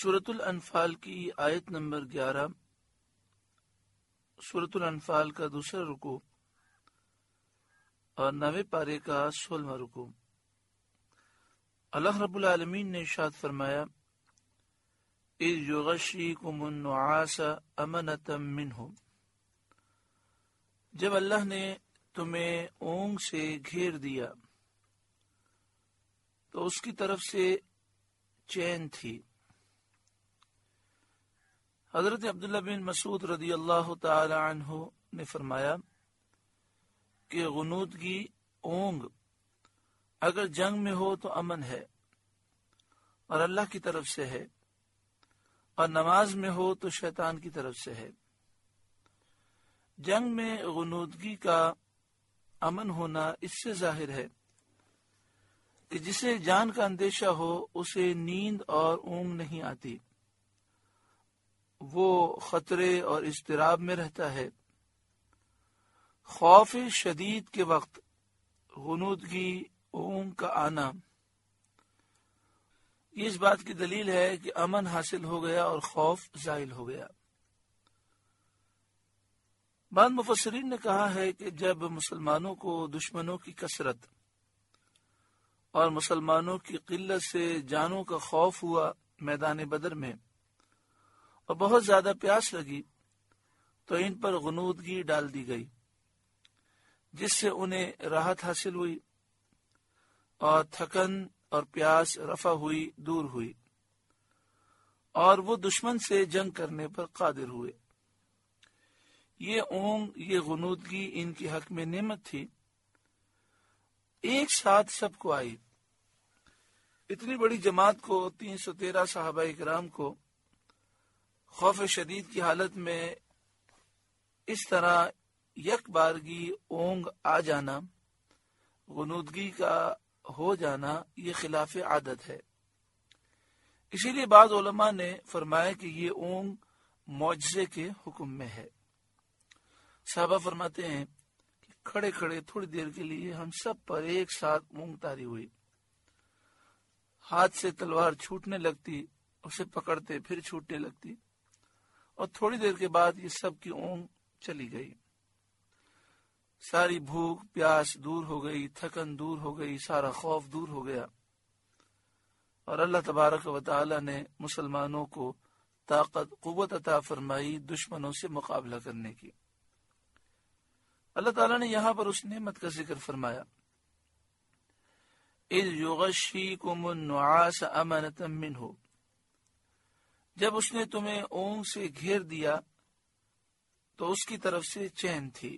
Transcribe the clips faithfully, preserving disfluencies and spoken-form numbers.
سورۃ الانفال کی آیت نمبر گیارہ، سورۃ الانفال کا دوسرا رکوع اور نویں پارے کا سولہواں رکوع۔ اللہ رب العالمین نے ارشاد فرمایا، اذ یغشیکم النعاس امنۃ منہ، جب اللہ نے تمہیں اونگ سے گھیر دیا تو اس کی طرف سے چین تھی۔ حضرت عبداللہ بن مسعود رضی اللہ تعالی عنہ نے فرمایا کہ غنودگی اونگ اگر جنگ میں ہو تو امن ہے اور اللہ کی طرف سے ہے، اور نماز میں ہو تو شیطان کی طرف سے ہے۔ جنگ میں غنودگی کا امن ہونا اس سے ظاہر ہے کہ جسے جان کا اندیشہ ہو اسے نیند اور اونگ نہیں آتی، وہ خطرے اور اضطراب میں رہتا ہے۔ خوف شدید کے وقت غنودگی اونگ کا آنا یہ اس بات کی دلیل ہے کہ امن حاصل ہو گیا اور خوف زائل ہو گیا۔ بعض مفسرین نے کہا ہے کہ جب مسلمانوں کو دشمنوں کی کثرت اور مسلمانوں کی قلت سے جانوں کا خوف ہوا میدان بدر میں اور بہت زیادہ پیاس لگی تو ان پر غنودگی ڈال دی گئی، جس سے انہیں راحت حاصل ہوئی اور تھکن اور پیاس رفع ہوئی، دور ہوئی، اور وہ دشمن سے جنگ کرنے پر قادر ہوئے۔ یہ اونگ، یہ غنودگی ان کے حق میں نعمت تھی، ایک ساتھ سب کو آئی۔ اتنی بڑی جماعت کو، تین سو تیرہ صحابہ کرام کو خوف شدید کی حالت میں اس طرح یک بارگی اونگ آ جانا، غنودگی کا ہو جانا، یہ خلاف عادت ہے۔ اسی لیے بعض علماء نے فرمایا کہ یہ اونگ معجزے کے حکم میں ہے۔ صحابہ فرماتے ہیں کہ کھڑے کھڑے تھوڑی دیر کے لیے ہم سب پر ایک ساتھ اونگ طاری ہوئی، ہاتھ سے تلوار چھوٹنے لگتی، اسے پکڑتے پھر چھوٹنے لگتی، اور تھوڑی دیر کے بعد یہ سب کی اونگ چلی گئی۔ ساری بھوک پیاس دور ہو گئی، تھکن دور ہو گئی، سارا خوف دور ہو گیا، اور اللہ تبارک و تعالی نے مسلمانوں کو طاقت قوت عطا فرمائی دشمنوں سے مقابلہ کرنے کی۔ اللہ تعالیٰ نے یہاں پر اس نعمت کا ذکر فرمایا، اذ یغشیکم النعاس امنۃ منہ، جب اس نے تمہیں اونگ سے گھیر دیا تو اس کی طرف سے چین تھی۔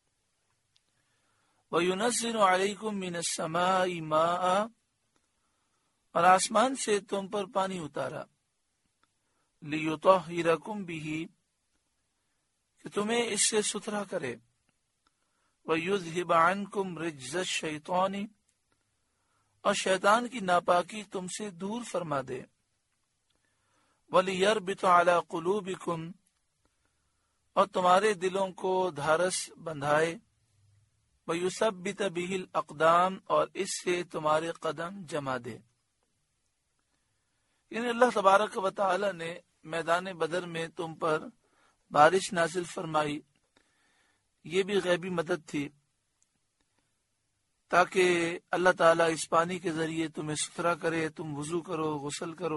وَيُنَزِّلُ عَلَيْكُم مِّنَ السَّمَاءِ مَاءً، اور آسمان سے تم پر پانی اتارا، لِيُطَهِّرَكُم بِهِ، کہ تمہیں اس سے ستھرا کرے، وَيُذْهِبَ عَنكُم رِجْزَ الشَّيْطَانِ، اور شیطان کی ناپاکی تم سے دور فرما دے، وَلِيَرْبِطَ عَلَى قُلُوبِكُمْ، اور تمہارے دلوں کو دھارس بندھائے، وَيُثَبِّتَ بِهِ الْأَقْدَامَ، اور اس سے تمہارے قدم جما دے۔ یعنی اللہ تبارک و تعالی نے میدان بدر میں تم پر بارش نازل فرمائی، یہ بھی غیبی مدد تھی تاکہ اللہ تعالیٰ اس پانی کے ذریعے تمہیں ستھرا کرے، تم وضو کرو، غسل کرو،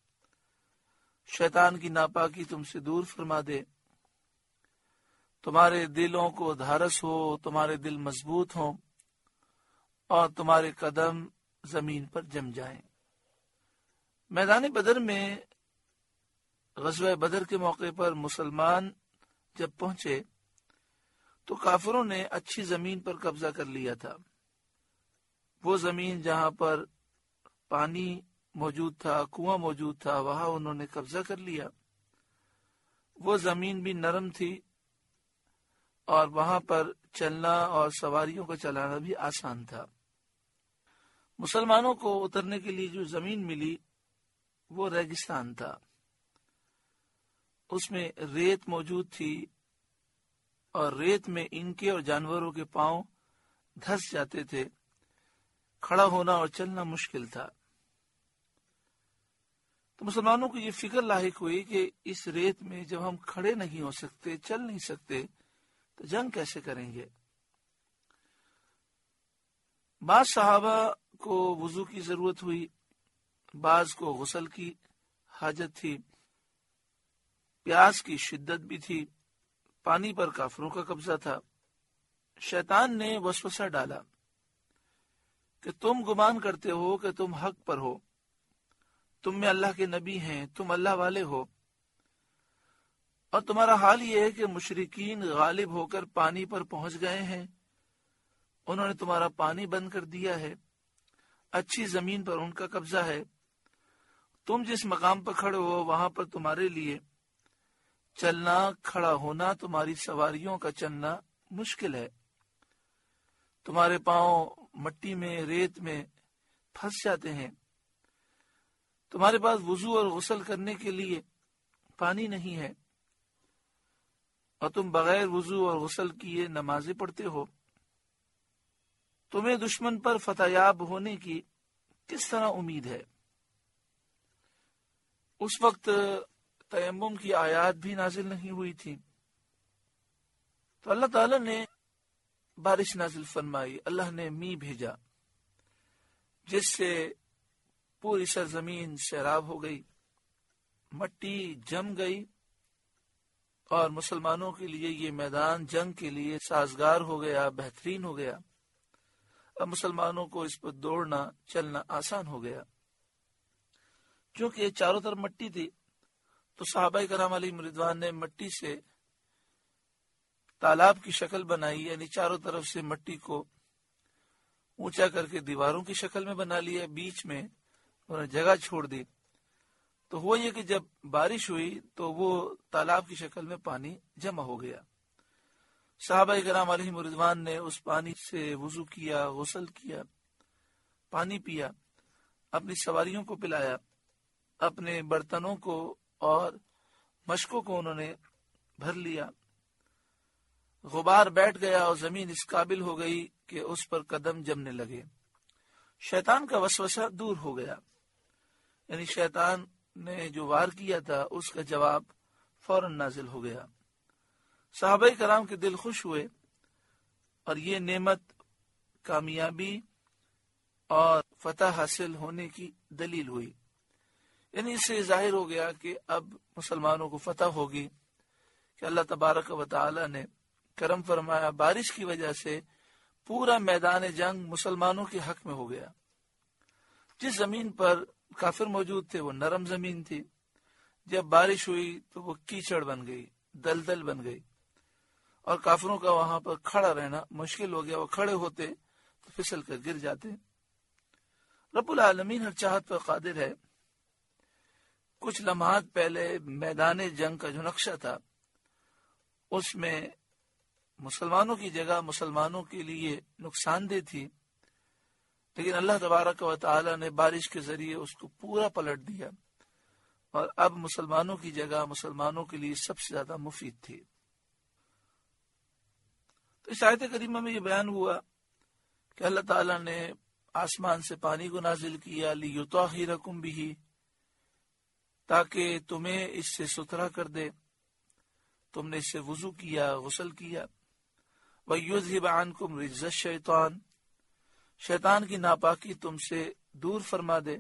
شیطان کی ناپاکی تم سے دور فرما دے، تمہارے دلوں کو دھارس ہو، تمہارے دل مضبوط ہوں، اور تمہارے قدم زمین پر جم جائیں۔ میدان بدر میں غزوہ بدر کے موقع پر مسلمان جب پہنچے تو کافروں نے اچھی زمین پر قبضہ کر لیا تھا۔ وہ زمین جہاں پر پانی موجود تھا، کنواں موجود تھا، وہاں انہوں نے قبضہ کر لیا۔ وہ زمین بھی نرم تھی اور وہاں پر چلنا اور سواریوں کو چلانا بھی آسان تھا۔ مسلمانوں کو اترنے کے لیے جو زمین ملی وہ ریگستان تھا، اس میں ریت موجود تھی، اور ریت میں ان کے اور جانوروں کے پاؤں دھس جاتے تھے، کھڑا ہونا اور چلنا مشکل تھا۔ تو تو مسلمانوں کو یہ فکر لاحق ہوئی کہ اس ریت میں جب ہم کھڑے نہیں ہو سکتے، چل نہیں سکتے، تو جنگ کیسے کریں گے؟ بعض صحابہ کو وضو کی ضرورت ہوئی، بعض کو غسل کی حاجت تھی، پیاس کی شدت بھی تھی، پانی پر کافروں کا قبضہ تھا۔ شیطان نے وسوسہ ڈالا کہ تم گمان کرتے ہو کہ تم حق پر ہو، تم میں اللہ کے نبی ہیں، تم اللہ والے ہو، اور تمہارا حال یہ ہے کہ مشرکین غالب ہو کر پانی پر پہنچ گئے ہیں، انہوں نے تمہارا پانی بند کر دیا ہے، اچھی زمین پر ان کا قبضہ ہے، تم جس مقام پر کھڑے ہو وہاں پر تمہارے لیے چلنا، کھڑا ہونا، تمہاری سواریوں کا چلنا مشکل ہے، تمہارے پاؤں مٹی میں، ریت میں پھنس جاتے ہیں، تمہارے پاس وضو اور غسل کرنے کے لیے پانی نہیں ہے، اور تم بغیر وضو اور غسل کیے نمازیں پڑھتے ہو، تمہیں دشمن پر فتح یاب ہونے کی کس طرح امید ہے؟ اس وقت تیمم کی آیات بھی نازل نہیں ہوئی تھی، تو اللہ تعالی نے بارش نازل فرمائی، اللہ نے می بھیجا، جس سے پوری سرزمین سیراب ہو گئی، مٹی جم گئی، اور مسلمانوں کے لیے یہ میدان جنگ کے لیے سازگار ہو گیا، بہترین ہو گیا۔ اب مسلمانوں کو اس پر دوڑنا چلنا آسان ہو گیا۔ چونکہ چاروں طرف مٹی تھی تو صحابہ کرام علیہم رضوان نے مٹی سے تالاب کی شکل بنائی، یعنی چاروں طرف سے مٹی کو اونچا کر کے دیواروں کی شکل میں بنا لیا، بیچ میں انہوں نے جگہ چھوڑ دی، تو ہوا یہ کہ جب بارش ہوئی تو وہ تالاب کی شکل میں پانی جمع ہو گیا۔ صحابہ کرام علیہم رضوان نے اس پانی سے وضو کیا، غسل کیا، پانی پیا، اپنی سواریوں کو پلایا، اپنے برتنوں کو اور مشکوں کو انہوں نے بھر لیا، غبار بیٹھ گیا اور زمین اس قابل ہو گئی کہ اس پر قدم جمنے لگے، شیطان کا وسوسہ دور ہو گیا، یعنی شیطان نے جو وار کیا تھا اس کا جواب فوراً نازل ہو گیا۔ صحابہ کرام کے دل خوش ہوئے، اور یہ نعمت کامیابی اور فتح حاصل ہونے کی دلیل ہوئی، یعنی اس سے ظاہر ہو گیا کہ اب مسلمانوں کو فتح ہوگی، کہ اللہ تبارک و تعالی نے کرم فرمایا، بارش کی وجہ سے پورا میدان جنگ مسلمانوں کے حق میں ہو گیا۔ جس زمین پر کافر موجود تھے وہ نرم زمین تھی، جب بارش ہوئی تو وہ کیچڑ بن گئی، دلدل بن گئی، اور کافروں کا وہاں پر کھڑا رہنا مشکل ہو گیا، وہ کھڑے ہوتے تو پھسل کر گر جاتے۔ رب العالمین ہر چاہت پر قادر ہے۔ کچھ لمحات پہلے میدان جنگ کا جو نقشہ تھا اس میں مسلمانوں کی جگہ مسلمانوں کے لیے نقصان دہ تھی، لیکن اللہ تبارک و تعالی نے بارش کے ذریعے اس کو پورا پلٹ دیا، اور اب مسلمانوں کی جگہ مسلمانوں کے لیے سب سے زیادہ مفید تھی۔ تو اس آیت کریمہ میں یہ بیان ہوا کہ اللہ تعالی نے آسمان سے پانی کو نازل کیا، لِیُطَہِّرَکُم بِہِ، تاکہ تمہیں اس سے ستھرا کر دے، تم نے اس سے وضو کیا، غسل کیا، وَيُذْهِبَ عَنْكُمْ رِجْزَ الشَّيْطَانِ، شیطان کی ناپاکی تم سے دور فرما دے،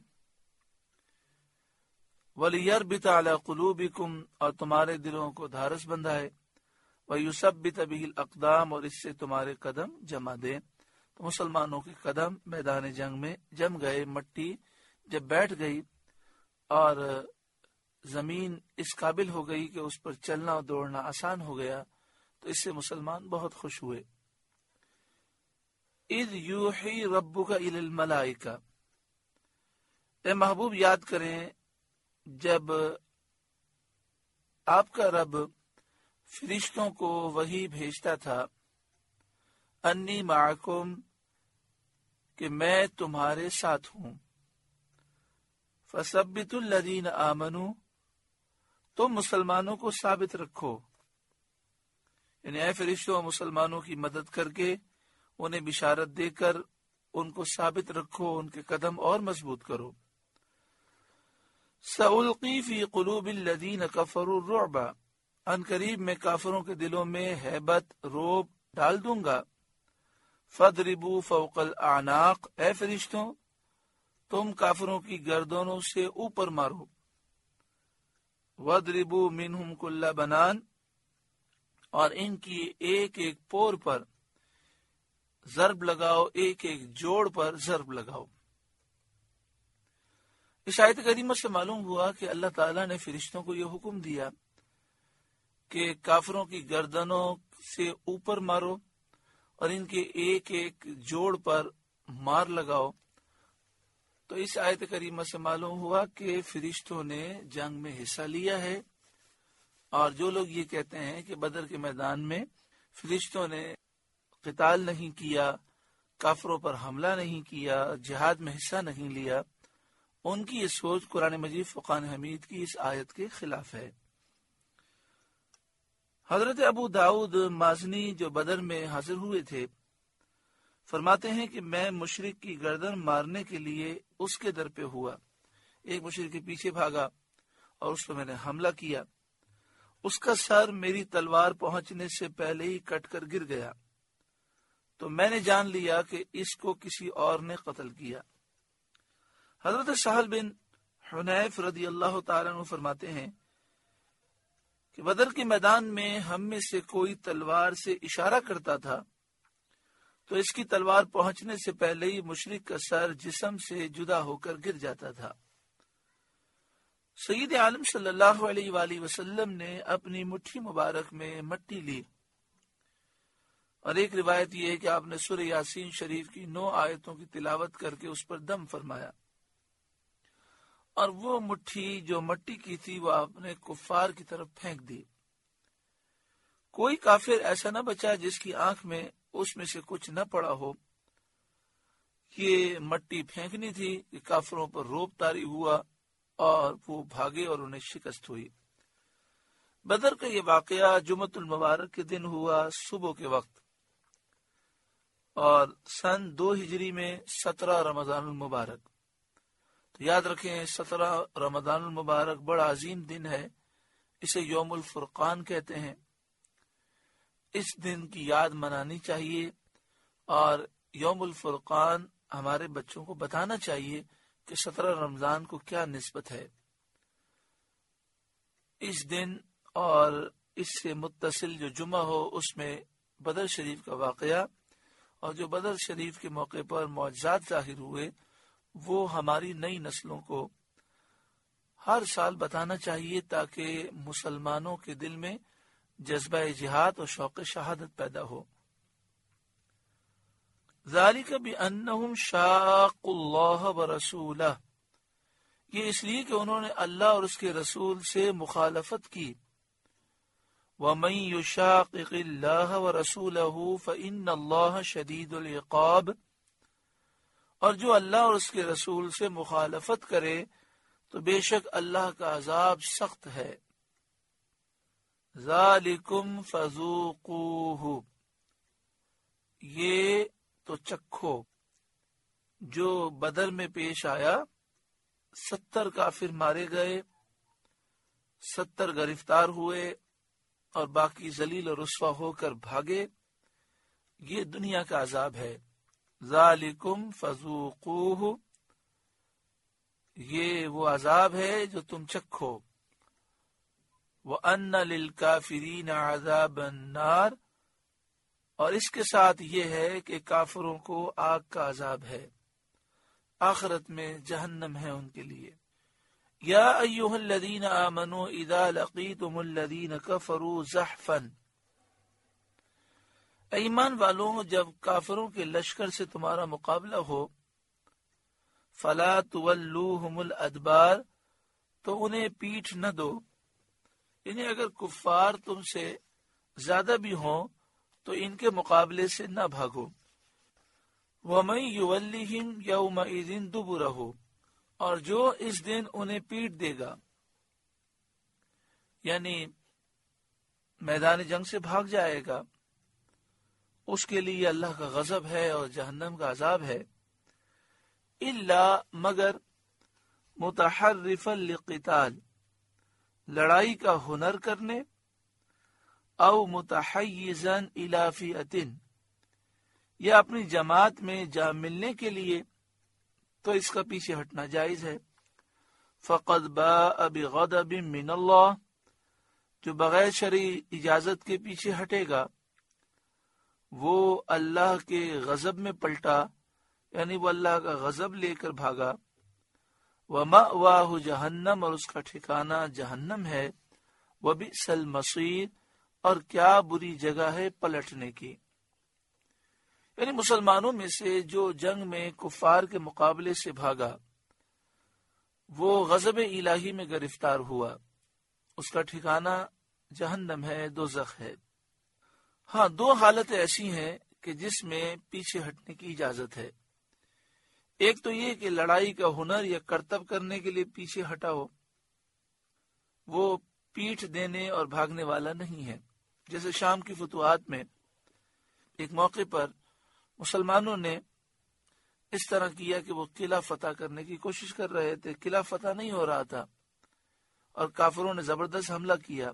وَلِيَرْبِطَ عَلَى قُلُوبِكُمْ، اور تمہارے دلوں کو دھارس بندھائے، وَيُثَبِّتَ بِهِ الْأَقْدَامَ، اور اس سے تمہارے قدم جمع دے۔ تو مسلمانوں کے قدم میدان جنگ میں جم گئے، مٹی جب بیٹھ گئی اور زمین اس قابل ہو گئی کہ اس پر چلنا اور دوڑنا آسان ہو گیا، تو اس سے مسلمان بہت خوش ہوئے۔ اِذْ یوحی ربک الی الملائکہ، اے محبوب یاد کریں جب آپ کا رب فرشتوں کو وحی بھیجتا تھا، انی معکم، کہ میں تمہارے ساتھ ہوں، فثبتوا الذین آمنوا، تم مسلمانوں کو ثابت رکھو، یعنی اے فرشتوں مسلمانوں کی مدد کر کے انہیں بشارت دے کر ان کو ثابت رکھو، ان کے قدم اور مضبوط کرو۔ سألقی فی قلوب الذین کفروا الرعب، ان قریب میں کافروں کے دلوں میں ہیبت روب ڈال دوں گا. فَاضْرِبُوا فَوْقَ الْأَعْنَاقِ، اے فرشتوں تم کافروں کی گردنوں سے اوپر مارو. وَاضْرِبُوا مِنْهُمْ كُلَّ بَنَانٍ، اور ان کی ایک ایک پور پر ضرب لگاؤ، ایک ایک جوڑ پر ضرب لگاؤ. اس آیت کریمہ سے معلوم ہوا کہ اللہ تعالیٰ نے فرشتوں کو یہ حکم دیا کہ کافروں کی گردنوں سے اوپر مارو اور ان کے ایک ایک جوڑ پر مار لگاؤ. تو اس آیت کریمہ سے معلوم ہوا کہ فرشتوں نے جنگ میں حصہ لیا ہے. اور جو لوگ یہ کہتے ہیں کہ بدر کے میدان میں فرشتوں نے قتال نہیں کیا، کافروں پر حملہ نہیں کیا، جہاد میں حصہ نہیں لیا، ان کی یہ سوچ قرآن مجید فرقان حمید کی اس آیت کے خلاف ہے. حضرت ابو داؤد مازنی جو بدر میں حاضر ہوئے تھے فرماتے ہیں کہ میں مشرک کی گردن مارنے کے لیے اس کے در پہ ہوا. ایک مشرک کے پیچھے بھاگا اور اس پہ میں نے حملہ کیا. اس کا سر میری تلوار پہنچنے سے پہلے ہی کٹ کر گر گیا، تو میں نے جان لیا کہ اس کو کسی اور نے قتل کیا. حضرت سہل بن حنیف رضی اللہ تعالیٰ عنہ فرماتے ہیں کہ بدر کے میدان میں ہم میں سے کوئی تلوار سے اشارہ کرتا تھا تو اس کی تلوار پہنچنے سے پہلے ہی مشرک کا سر جسم سے جدا ہو کر گر جاتا تھا. سید عالم صلی اللہ علیہ وآلہ وسلم نے اپنی مٹھی مبارک میں مٹی لی، اور ایک روایت یہ ہے کہ آپ نے سورہ یاسین شریف کی نو آیتوں کی تلاوت کر کے اس پر دم فرمایا، اور وہ مٹھی جو مٹی کی تھی وہ آپ نے کفار کی طرف پھینک دی. کوئی کافر ایسا نہ بچا جس کی آنکھ میں اس میں سے کچھ نہ پڑا ہو. یہ مٹی پھینکنی تھی کہ کافروں پر روب طاری ہوا اور وہ بھاگے اور انہیں شکست ہوئی. بدر کا یہ واقعہ جمعۃ المبارک کے دن ہوا صبح کے وقت، اور سن دو ہجری میں سترہ رمضان المبارک. تو یاد رکھیں سترہ رمضان المبارک بڑا عظیم دن ہے، اسے یوم الفرقان کہتے ہیں. اس دن کی یاد منانی چاہیے اور یوم الفرقان ہمارے بچوں کو بتانا چاہیے کہ سترہ رمضان کو کیا نسبت ہے. اس دن اور اس سے متصل جو جمعہ ہو اس میں بدر شریف کا واقعہ اور جو بدر شریف کے موقع پر معجزات ظاہر ہوئے وہ ہماری نئی نسلوں کو ہر سال بتانا چاہیے تاکہ مسلمانوں کے دل میں جذبہ جہاد اور شوق شہادت پیدا ہو. ذالک بأنہم شاقوا اللہ ورسولہ، یہ اس لیے کہ انہوں نے اللہ اور اس کے رسول سے مخالفت کی. وَمَن يُشَاقِقِ اللَّهَ وَرَسُولَهُ فَإِنَّ اللَّهَ شَدِيدُ الْعِقَابِ، اور جو اللہ اور اس کے رسول سے مخالفت کرے تو بے شک اللہ کا عذاب سخت ہے. ذَلِكُمْ فَذُوقُوهُ، یہ تو چکھو جو بدر میں پیش آیا. ستر کافر مارے گئے، ستر گرفتار ہوئے اور باقی ذلیل و رسوا ہو کر بھاگے. یہ دنیا کا عذاب ہے. ذالکم فذوقوہ، یہ وہ عذاب ہے جو تم چکھو. وَأَنَّ لِلْكَافِرِينَ عَذَابَ النَّارِ، اور اس کے ساتھ یہ ہے کہ کافروں کو آگ کا عذاب ہے، آخرت میں جہنم ہے ان کے لیے. یا ایھا الذین آمنوا اذا لقیتم الذین کفروا زحفا، اے ایمان والوں جب کافروں کے لشکر سے تمہارا مقابلہ ہو، فلا تولوہم الادبار، تو انہیں پیٹھ نہ دو. یعنی اگر کفار تم سے زیادہ بھی ہوں تو ان کے مقابلے سے نہ بھاگو. وَمَن يُوَلِّهِمْ يَوْمَئِذٍ دُبُرَهُ، اور جو اس دن انہیں پیٹ دے گا، یعنی میدان جنگ سے بھاگ جائے گا، اس کے لیے اللہ کا غضب ہے اور جہنم کا عذاب ہے. الا، مگر متحرفا للقتال، لڑائی کا ہنر کرنے، او متحیزا الی فئۃ، یا اپنی جماعت میں جا ملنے کے لیے، تو اس کا پیچھے ہٹنا جائز ہے۔ فقد باء بغضب من اللہ، جو بغیر شرعی اجازت کے پیچھے ہٹے گا وہ اللہ کے غضب میں پلٹا، یعنی وہ اللہ کا غضب لے کر بھاگا۔ وَمَأْوَاهُ جہنم، اور اس کا ٹھکانہ جہنم ہے۔ وَبِئْسَ الْمَصِيرُ، اور کیا بری جگہ ہے پلٹنے کی۔ یعنی مسلمانوں میں سے جو جنگ میں کفار کے مقابلے سے بھاگا وہ غضب الہی میں گرفتار ہوا، اس کا ٹھکانہ جہنم ہے، دوزخ ہے۔ ہاں، دو حالتیں ایسی ہیں کہ جس میں پیچھے ہٹنے کی اجازت ہے۔ ایک تو یہ کہ لڑائی کا ہنر یا کرتب کرنے کے لیے پیچھے ہٹا ہو، وہ پیٹھ دینے اور بھاگنے والا نہیں ہے۔ جیسے شام کی فتوحات میں ایک موقع پر مسلمانوں نے اس طرح کیا کہ وہ قلعہ فتح کرنے کی کوشش کر رہے تھے، قلعہ فتح نہیں ہو رہا تھا اور کافروں نے زبردست حملہ کیا،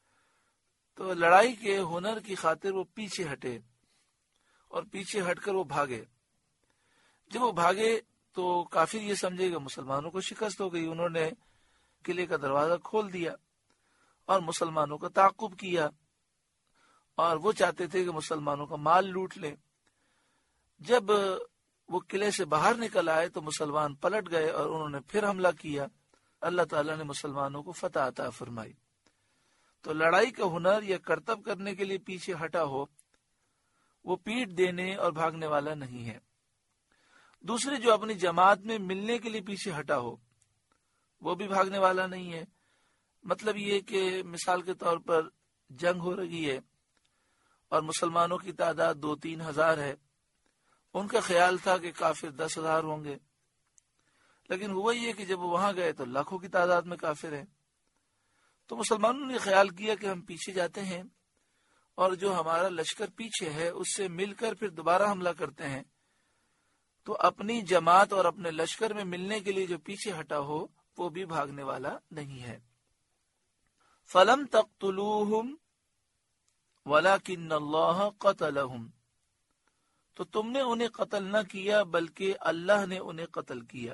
تو لڑائی کے ہنر کی خاطر وہ پیچھے ہٹے اور پیچھے ہٹ کر وہ بھاگے۔ جب وہ بھاگے تو کافر یہ سمجھے کہ مسلمانوں کو شکست ہو گئی، انہوں نے قلعے کا دروازہ کھول دیا اور مسلمانوں کا تعاقب کیا، اور وہ چاہتے تھے کہ مسلمانوں کا مال لوٹ لیں۔ جب وہ قلعے سے باہر نکل آئے تو مسلمان پلٹ گئے اور انہوں نے پھر حملہ کیا، اللہ تعالیٰ نے مسلمانوں کو فتح عطا فرمائی۔ تو لڑائی کا ہنر یا کرتب کرنے کے لیے پیچھے ہٹا ہو وہ پیٹ دینے اور بھاگنے والا نہیں ہے۔ دوسرے جو اپنی جماعت میں ملنے کے لیے پیچھے ہٹا ہو وہ بھی بھاگنے والا نہیں ہے۔ مطلب یہ کہ مثال کے طور پر جنگ ہو رہی ہے اور مسلمانوں کی تعداد دو تین ہزار ہے، ان کا خیال تھا کہ کافر دس ہزار ہوں گے، لیکن ہوا یہ کہ جب وہ وہاں گئے تو لاکھوں کی تعداد میں کافر ہیں۔ تو مسلمانوں نے خیال کیا کہ ہم پیچھے جاتے ہیں اور جو ہمارا لشکر پیچھے ہے اس سے مل کر پھر دوبارہ حملہ کرتے ہیں، تو اپنی جماعت اور اپنے لشکر میں ملنے کے لیے جو پیچھے ہٹا ہو وہ بھی بھاگنے والا نہیں ہے۔ فَلَمْ تَقْتُلُوهُمْ وَلَكِنَّ اللَّهَ قَتَلَهُمْ، تو تم نے انہیں قتل نہ کیا بلکہ اللہ نے انہیں قتل کیا۔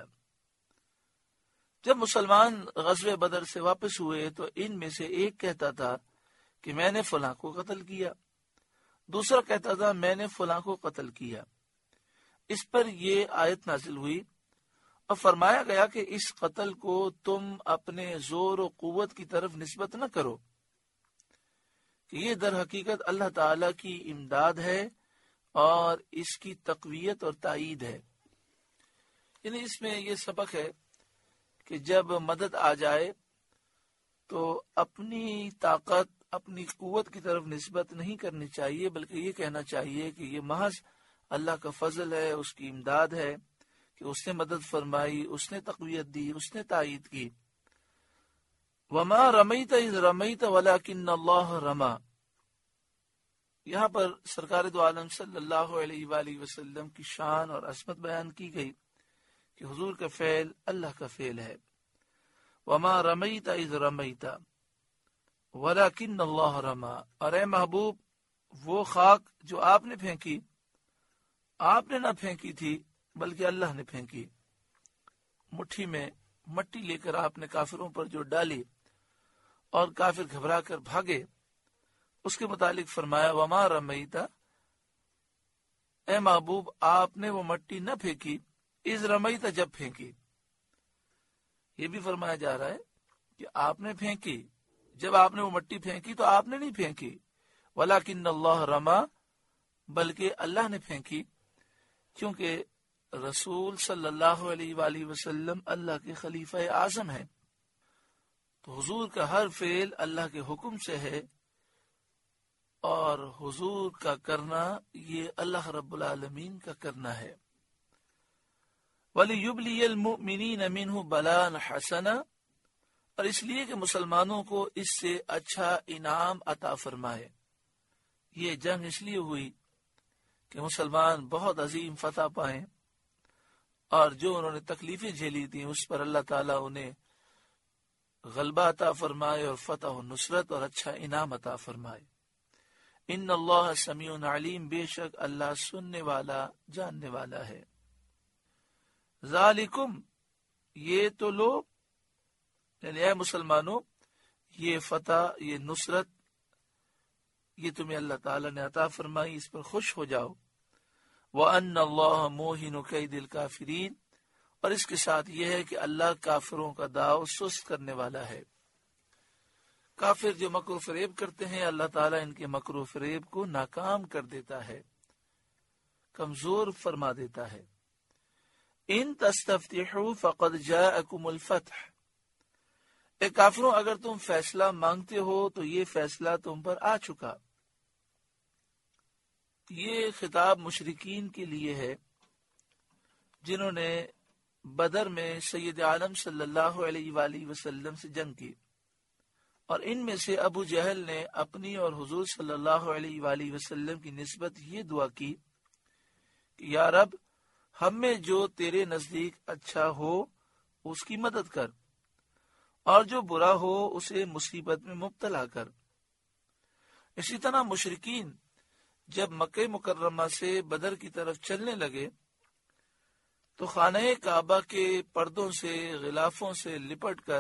جب مسلمان غزوہ بدر سے واپس ہوئے تو ان میں سے ایک کہتا تھا کہ میں نے فلاں کو قتل کیا، دوسرا کہتا تھا میں نے فلاں کو قتل کیا۔ اس پر یہ آیت نازل ہوئی اور فرمایا گیا کہ اس قتل کو تم اپنے زور و قوت کی طرف نسبت نہ کرو، کہ یہ در حقیقت اللہ تعالی کی امداد ہے اور اس کی تقویت اور تائید ہے۔ یعنی اس میں یہ سبق ہے کہ جب مدد آ جائے تو اپنی طاقت اپنی قوت کی طرف نسبت نہیں کرنی چاہیے، بلکہ یہ کہنا چاہیے کہ یہ محض اللہ کا فضل ہے، اس کی امداد ہے کہ اس نے مدد فرمائی، اس نے تقویت دی، اس نے تائید کی۔ وما رمیت اذ رمیت ولکن اللہ رما، یہاں پر سرکار دو عالم صلی اللہ علیہ وآلہ وسلم کی شان اور عظمت بیان کی گئی کہ حضور کا فعل اللہ کا فعل ہے۔ وما رمیت اذ رمیت ولکن اللہ رما، اور اے محبوب وہ خاک جو آپ نے پھینکی آپ نے نہ پھینکی تھی بلکہ اللہ نے پھینکی۔ مٹھی میں مٹی لے کر آپ نے کافروں پر جو ڈالی اور کافر گھبرا کر بھاگے، اس کے متعلق فرمایا وما رمیتا، اے محبوب آپ نے وہ مٹی نہ پھینکی اذ رمیتا، جب پھینکی۔ یہ بھی فرمایا جا رہا ہے کہ آپ نے پھینکی، جب آپ نے وہ مٹی پھینکی تو آپ نے نہیں پھینکی، ولکن اللہ رما، بلکہ اللہ نے پھینکی، کیونکہ رسول صلی اللہ علیہ وآلہ وسلم اللہ کے خلیفہ اعظم ہیں، تو حضور کا ہر فعل اللہ کے حکم سے ہے، اور حضور کا کرنا یہ اللہ رب العالمین کا کرنا ہے۔ وَلِيُبْلِيَ الْمُؤْمِنِينَ مِنْهُ بَلَاءً حَسَنًا، اور اس لیے کہ مسلمانوں کو اس سے اچھا انعام عطا فرمائے۔ یہ جنگ اس لیے ہوئی کہ مسلمان بہت عظیم فتح پائیں اور جو انہوں نے تکلیفیں جھیلی تھیں اس پر اللہ تعالیٰ انہیں غلبہ عطا فرمائے اور فتح و نصرت اور اچھا انعام عطا فرمائے۔ ان اللہ سمیع علیم، بے شک اللہ سننے والا جاننے والا ہے۔ ذالکم، یہ تو لوگ، یعنی اے مسلمانوں، یہ فتح، یہ نصرت، یہ تمہیں اللہ تعالیٰ نے عطا فرمائی، اس پر خوش ہو جاؤ۔ وَأَنَّ اللَّهَ مُوهِنُ كَيْدِ الْكَافِرِينَ، اور اس کے ساتھ یہ ہے کہ اللہ کافروں کا داؤ سست کرنے والا ہے۔ کافر جو مکر و فریب کرتے ہیں، اللہ تعالیٰ ان کے مکر و فریب کو ناکام کر دیتا ہے، کمزور فرما دیتا ہے۔ ان تستفتحوا فقد جاءکم الفتح، اے کافروں اگر تم فیصلہ مانگتے ہو تو یہ فیصلہ تم پر آ چکا۔ یہ خطاب مشرکین کے لیے ہے جنہوں نے بدر میں سید عالم صلی اللہ علیہ وآلہ وسلم سے جنگ کی، اور ان میں سے ابو جہل نے اپنی اور حضور صلی اللہ علیہ وآلہ وسلم کی نسبت یہ دعا کی کہ یا رب، ہم میں جو تیرے نزدیک اچھا ہو اس کی مدد کر، اور جو برا ہو اسے مصیبت میں مبتلا کر۔ اسی طرح مشرکین جب مکہ مکرمہ سے بدر کی طرف چلنے لگے تو خانہ کعبہ کے پردوں سے، غلافوں سے لپٹ کر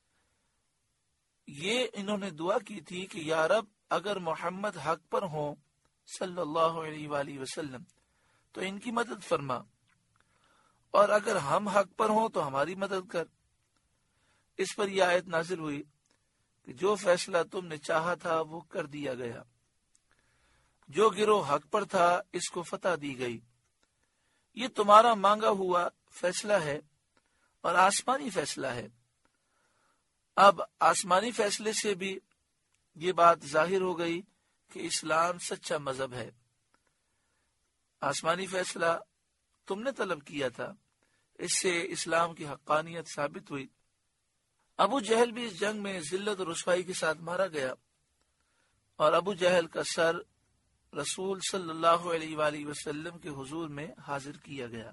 یہ انہوں نے دعا کی تھی کہ یا رب، اگر محمد حق پر ہوں صلی اللہ علیہ وآلہ وسلم تو ان کی مدد فرما، اور اگر ہم حق پر ہوں تو ہماری مدد کر۔ اس پر یہ آیت نازل ہوئی کہ جو فیصلہ تم نے چاہا تھا وہ کر دیا گیا، جو گروہ حق پر تھا اس کو فتح دی گئی۔ یہ تمہارا مانگا ہوا فیصلہ ہے اور آسمانی فیصلہ ہے۔ اب آسمانی فیصلے سے بھی یہ بات ظاہر ہو گئی کہ اسلام سچا مذہب ہے۔ آسمانی فیصلہ تم نے طلب کیا تھا، اس سے اسلام کی حقانیت ثابت ہوئی۔ ابو جہل بھی اس جنگ میں ذلت اور رسوائی کے ساتھ مارا گیا، اور ابو جہل کا سر رسول صلی اللہ علیہ وآلہ وسلم کے حضور میں حاضر کیا گیا۔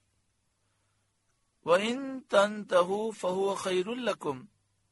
وَإِن تَنْتَهُوا فَهُوَ خَيْرٌ لَكُمْ،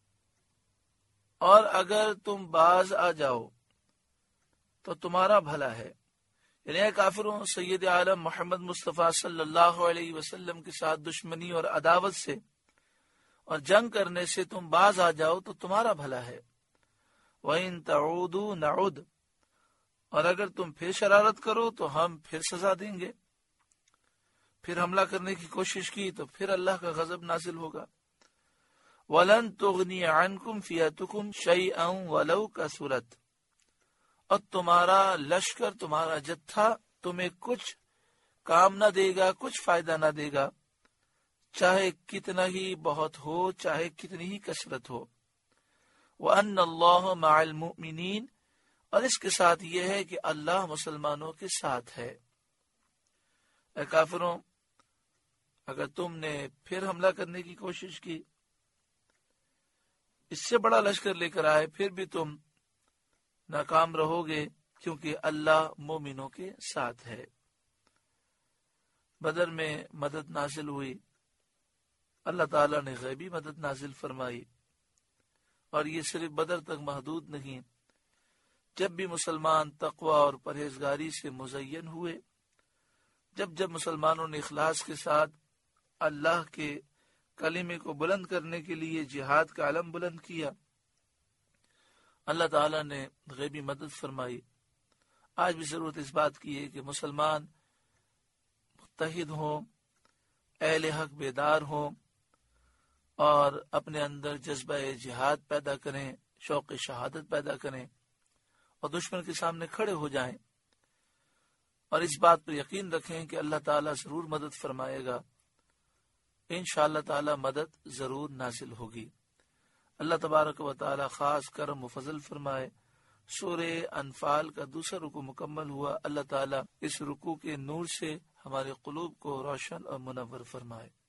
اور اگر تم باز آ جاؤ تو تمہارا بھلا ہے۔ یعنی اے کافروں، سید عالم محمد مصطفیٰ صلی اللہ علیہ وسلم کے ساتھ دشمنی اور عداوت سے اور جنگ کرنے سے تم باز آ جاؤ تو تمہارا بھلا ہے۔ وَإِن تَعُودُوا نَعُدْ، اور اگر تم پھر شرارت کرو تو ہم پھر سزا دیں گے۔ پھر حملہ کرنے کی کوشش کی تو پھر اللہ کا غضب نازل ہوگا۔ وَلَن تُغْنِيَ عَنْكُمْ فِئَتُكُمْ شَيْئًا وَلَوْ كَثُرَتْ، اور تمہارا لشکر، تمہارا جتھا تمہیں کچھ کام نہ دے گا، کچھ فائدہ نہ دے گا، چاہے کتنا ہی بہت ہو، چاہے کتنی ہی کثرت ہو۔ وَأَنَّ اللَّهَ مَعَ الْمُؤْمِنِينَ، اور اس کے ساتھ یہ ہے کہ اللہ مسلمانوں کے ساتھ ہے۔ اے کافروں، اگر تم نے پھر حملہ کرنے کی کوشش کی، اس سے بڑا لشکر لے کر آئے، پھر بھی تم ناکام رہو گے، کیونکہ اللہ مومنوں کے ساتھ ہے۔ بدر میں مدد نازل ہوئی، اللہ تعالیٰ نے غیبی مدد نازل فرمائی، اور یہ صرف بدر تک محدود نہیں۔ جب بھی مسلمان تقوی اور پرہیزگاری سے مزین ہوئے، جب جب مسلمانوں نے اخلاص کے ساتھ اللہ کے کلمے کو بلند کرنے کے لیے جہاد کا علم بلند کیا، اللہ تعالیٰ نے غیبی مدد فرمائی۔ آج بھی ضرورت اس بات کی ہے کہ مسلمان متحد ہوں، اہل حق بیدار ہوں، اور اپنے اندر جذبہ جہاد پیدا کریں، شوق شہادت پیدا کریں، اور دشمن کے سامنے کھڑے ہو جائیں، اور اس بات پر یقین رکھیں کہ اللہ تعالیٰ ضرور مدد فرمائے گا، انشاءاللہ تعالیٰ مدد ضرور نازل ہوگی۔ اللہ تبارک و تعالیٰ خاص کرم و فضل فرمائے۔ سورہ انفال کا دوسرا رکوع مکمل ہوا۔ اللہ تعالیٰ اس رکوع کے نور سے ہمارے قلوب کو روشن اور منور فرمائے۔